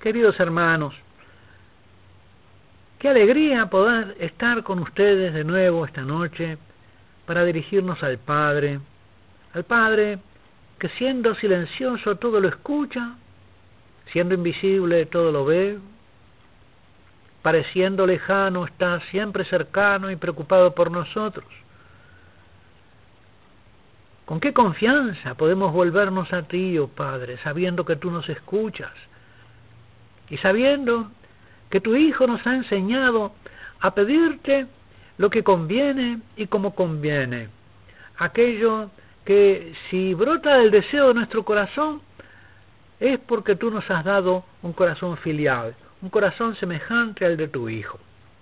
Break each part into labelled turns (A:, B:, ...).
A: Queridos hermanos, qué alegría poder estar con ustedes de nuevo esta noche para dirigirnos al Padre que siendo silencioso todo lo escucha, siendo invisible todo lo ve, pareciendo lejano está siempre cercano y preocupado por nosotros. ¿Con qué confianza podemos volvernos a ti, oh Padre, sabiendo que tú nos escuchas y sabiendo que tu Hijo nos ha enseñado a pedirte lo que conviene y como conviene? Aquello que si brota del deseo de nuestro corazón es porque tú nos has dado un corazón filial, un corazón semejante al de tu Hijo.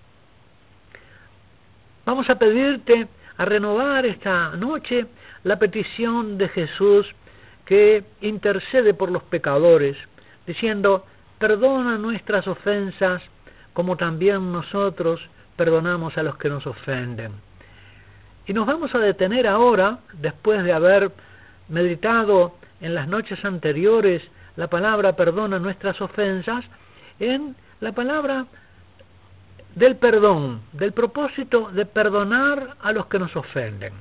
A: Vamos a pedirte a renovar esta noche la petición de Jesús que intercede por los pecadores, diciendo: perdona nuestras ofensas como también nosotros perdonamos a los que nos ofenden. Y nos vamos a detener ahora, después de haber meditado en las noches anteriores la palabra perdona nuestras ofensas, en la palabra del perdón, del propósito de perdonar a los que nos ofenden.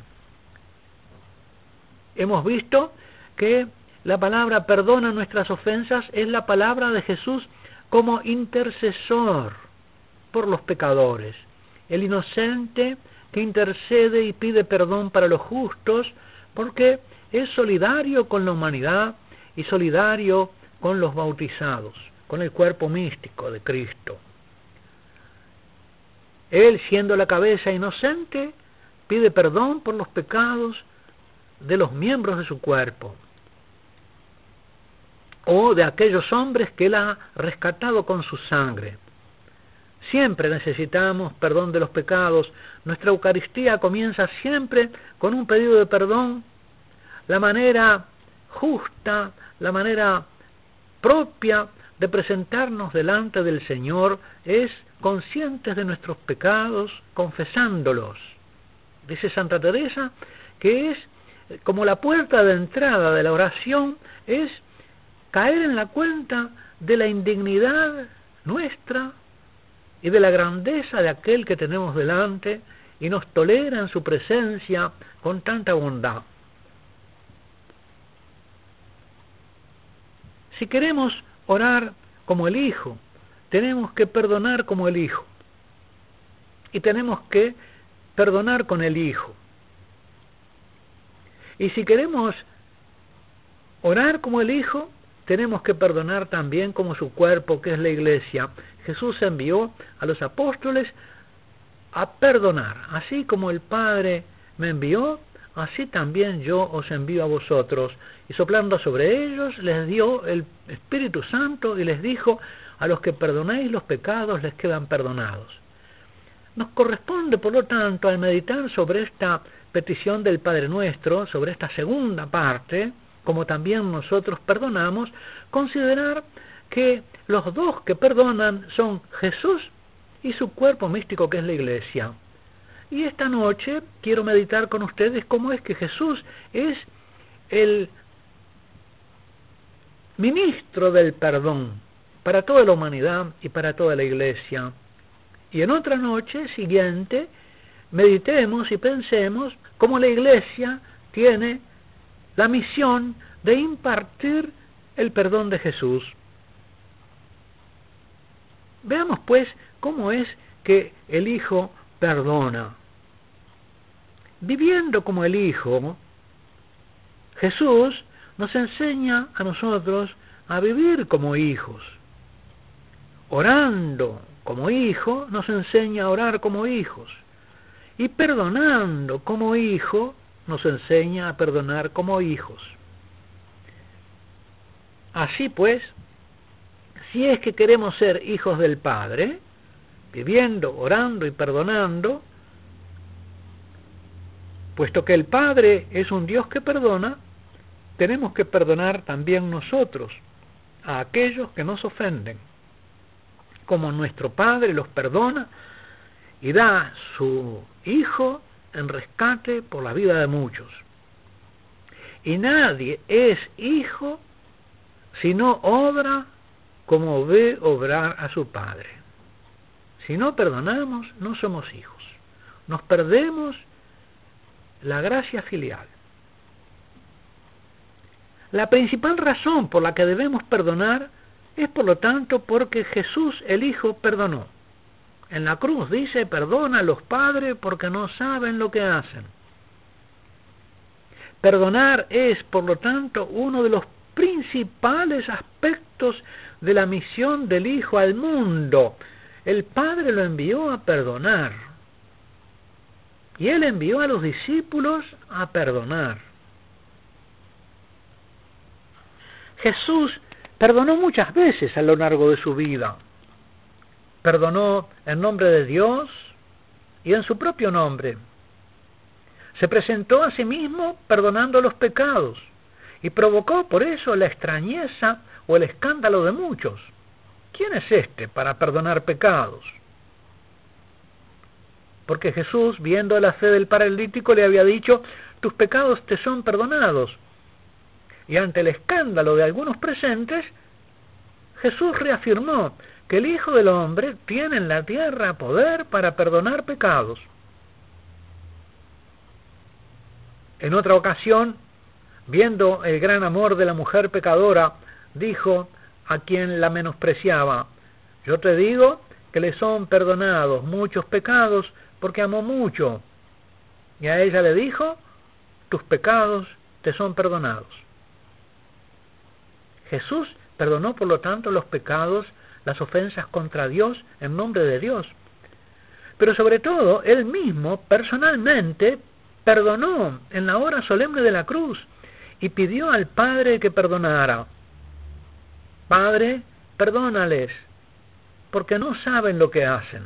A: Hemos visto que la palabra perdona nuestras ofensas es la palabra de Jesús como intercesor por los pecadores, el inocente que intercede y pide perdón para los justos, porque es solidario con la humanidad y solidario con los bautizados, con el cuerpo místico de Cristo. Él, siendo la cabeza inocente, pide perdón por los pecados de los miembros de su cuerpo, o de aquellos hombres que Él ha rescatado con su sangre. Siempre necesitamos perdón de los pecados. Nuestra Eucaristía comienza siempre con un pedido de perdón. La manera justa, la manera propia de presentarnos delante del Señor es conscientes de nuestros pecados, confesándolos. Dice Santa Teresa que es como la puerta de entrada de la oración, es caer en la cuenta de la indignidad nuestra y de la grandeza de aquel que tenemos delante y nos tolera en su presencia con tanta bondad. Si queremos orar como el Hijo, tenemos que perdonar como el Hijo y tenemos que perdonar con el Hijo. Y si queremos orar como el Hijo, tenemos que perdonar también como su cuerpo, que es la Iglesia. Jesús envió a los apóstoles a perdonar. Así como el Padre me envió, así también yo os envío a vosotros. Y soplando sobre ellos, les dio el Espíritu Santo y les dijo: a los que perdonéis los pecados les quedan perdonados. Nos corresponde, por lo tanto, al meditar sobre esta petición del Padre Nuestro, sobre esta segunda parte, como también nosotros perdonamos, considerar que los dos que perdonan son Jesús y su cuerpo místico, que es la Iglesia. Y esta noche quiero meditar con ustedes cómo es que Jesús es el ministro del perdón para toda la humanidad y para toda la Iglesia. Y en otra noche siguiente meditemos y pensemos cómo la Iglesia tiene la misión de impartir el perdón de Jesús. Veamos pues cómo es que el Hijo perdona. Viviendo como el Hijo, Jesús nos enseña a nosotros a vivir como hijos. Orando como Hijo, nos enseña a orar como hijos. Y perdonando como Hijo, nos enseña a perdonar como hijos. Así pues, si es que queremos ser hijos del Padre, viviendo, orando y perdonando, puesto que el Padre es un Dios que perdona, tenemos que perdonar también nosotros a aquellos que nos ofenden, como nuestro Padre los perdona y da a su Hijo en rescate por la vida de muchos. Y nadie es hijo si no obra como ve obrar a su Padre. Si no perdonamos, no somos hijos. Nos perdemos la gracia filial. La principal razón por la que debemos perdonar es, por lo tanto, porque Jesús el Hijo perdonó. En la cruz dice: perdona a los padres porque no saben lo que hacen. Perdonar es, por lo tanto, uno de los principales aspectos de la misión del Hijo al mundo. El Padre lo envió a perdonar. Y Él envió a los discípulos a perdonar. Jesús perdonó muchas veces a lo largo de su vida. Perdonó en nombre de Dios y en su propio nombre. Se presentó a sí mismo perdonando los pecados y provocó por eso la extrañeza o el escándalo de muchos. ¿Quién es este para perdonar pecados? Porque Jesús, viendo la fe del paralítico, le había dicho: tus pecados te son perdonados. Y ante el escándalo de algunos presentes, Jesús reafirmó que el Hijo del Hombre tiene en la tierra poder para perdonar pecados. En otra ocasión, viendo el gran amor de la mujer pecadora, dijo a quien la menospreciaba: yo te digo que le son perdonados muchos pecados porque amó mucho. Y a ella le dijo: tus pecados te son perdonados. Jesús perdonó, por lo tanto, los pecados, las ofensas contra Dios en nombre de Dios. Pero sobre todo, Él mismo, personalmente, perdonó en la hora solemne de la cruz y pidió al Padre que perdonara. Padre, perdónales, porque no saben lo que hacen.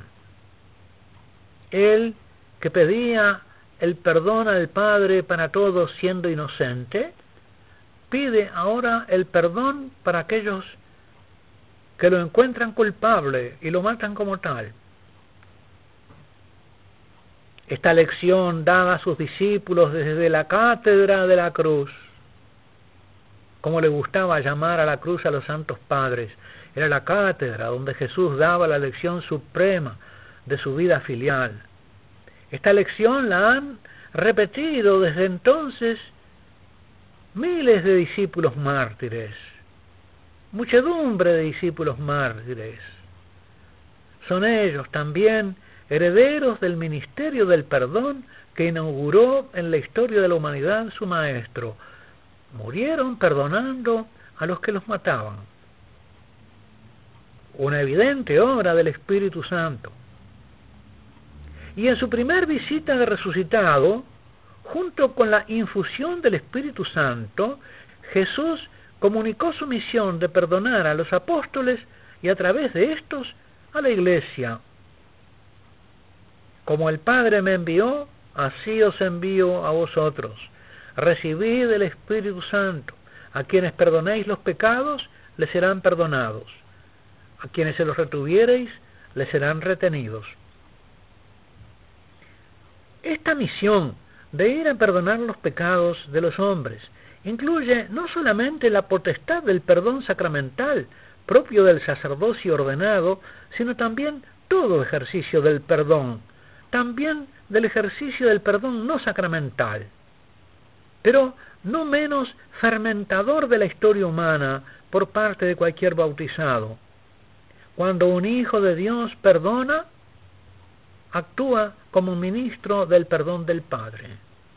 A: Él, que pedía el perdón al Padre para todos siendo inocente, pide ahora el perdón para aquellos que lo encuentran culpable y lo matan como tal. Esta lección dada a sus discípulos desde la cátedra de la cruz, como le gustaba llamar a la cruz a los santos padres, era la cátedra donde Jesús daba la lección suprema de su vida filial. Esta lección la han repetido desde entonces miles de discípulos mártires, muchedumbre de discípulos mártires. Son ellos también herederos del ministerio del perdón que inauguró en la historia de la humanidad su Maestro. Murieron perdonando a los que los mataban. Una evidente obra del Espíritu Santo. Y en su primer visita de resucitado, junto con la infusión del Espíritu Santo, Jesús comunicó su misión de perdonar a los apóstoles y a través de estos a la Iglesia. Como el Padre me envió, así os envío a vosotros. Recibid el Espíritu Santo. A quienes perdonéis los pecados, les serán perdonados. A quienes se los retuviereis, les serán retenidos. Esta misión de ir a perdonar los pecados de los hombres incluye no solamente la potestad del perdón sacramental propio del sacerdocio ordenado, sino también todo ejercicio del perdón, también del ejercicio del perdón no sacramental, pero no menos fermentador de la historia humana por parte de cualquier bautizado. Cuando un hijo de Dios perdona, actúa como ministro del perdón del Padre.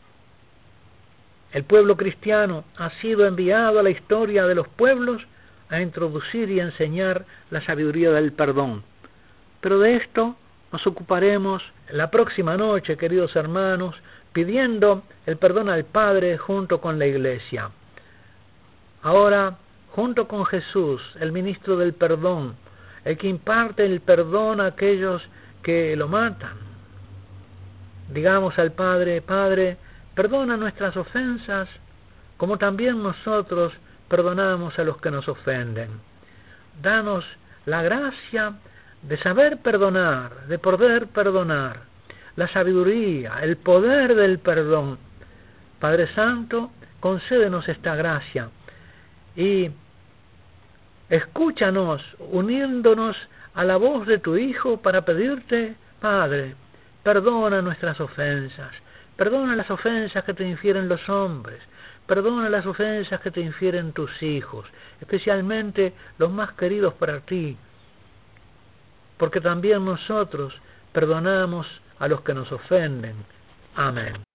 A: El pueblo cristiano ha sido enviado a la historia de los pueblos a introducir y enseñar la sabiduría del perdón. Pero de esto nos ocuparemos la próxima noche, queridos hermanos, pidiendo el perdón al Padre junto con la Iglesia. Ahora, junto con Jesús, el ministro del perdón, el que imparte el perdón a aquellos que lo matan, digamos al Padre: Padre, perdona nuestras ofensas, como también nosotros perdonamos a los que nos ofenden. Danos la gracia de saber perdonar, de poder perdonar, la sabiduría, el poder del perdón. Padre Santo, concédenos esta gracia y Escúchanos, uniéndonos a la voz de tu Hijo para pedirte, Padre, perdona nuestras ofensas, perdona las ofensas que te infieren los hombres, perdona las ofensas que te infieren tus hijos, especialmente los más queridos para ti, porque también nosotros perdonamos a los que nos ofenden. Amén.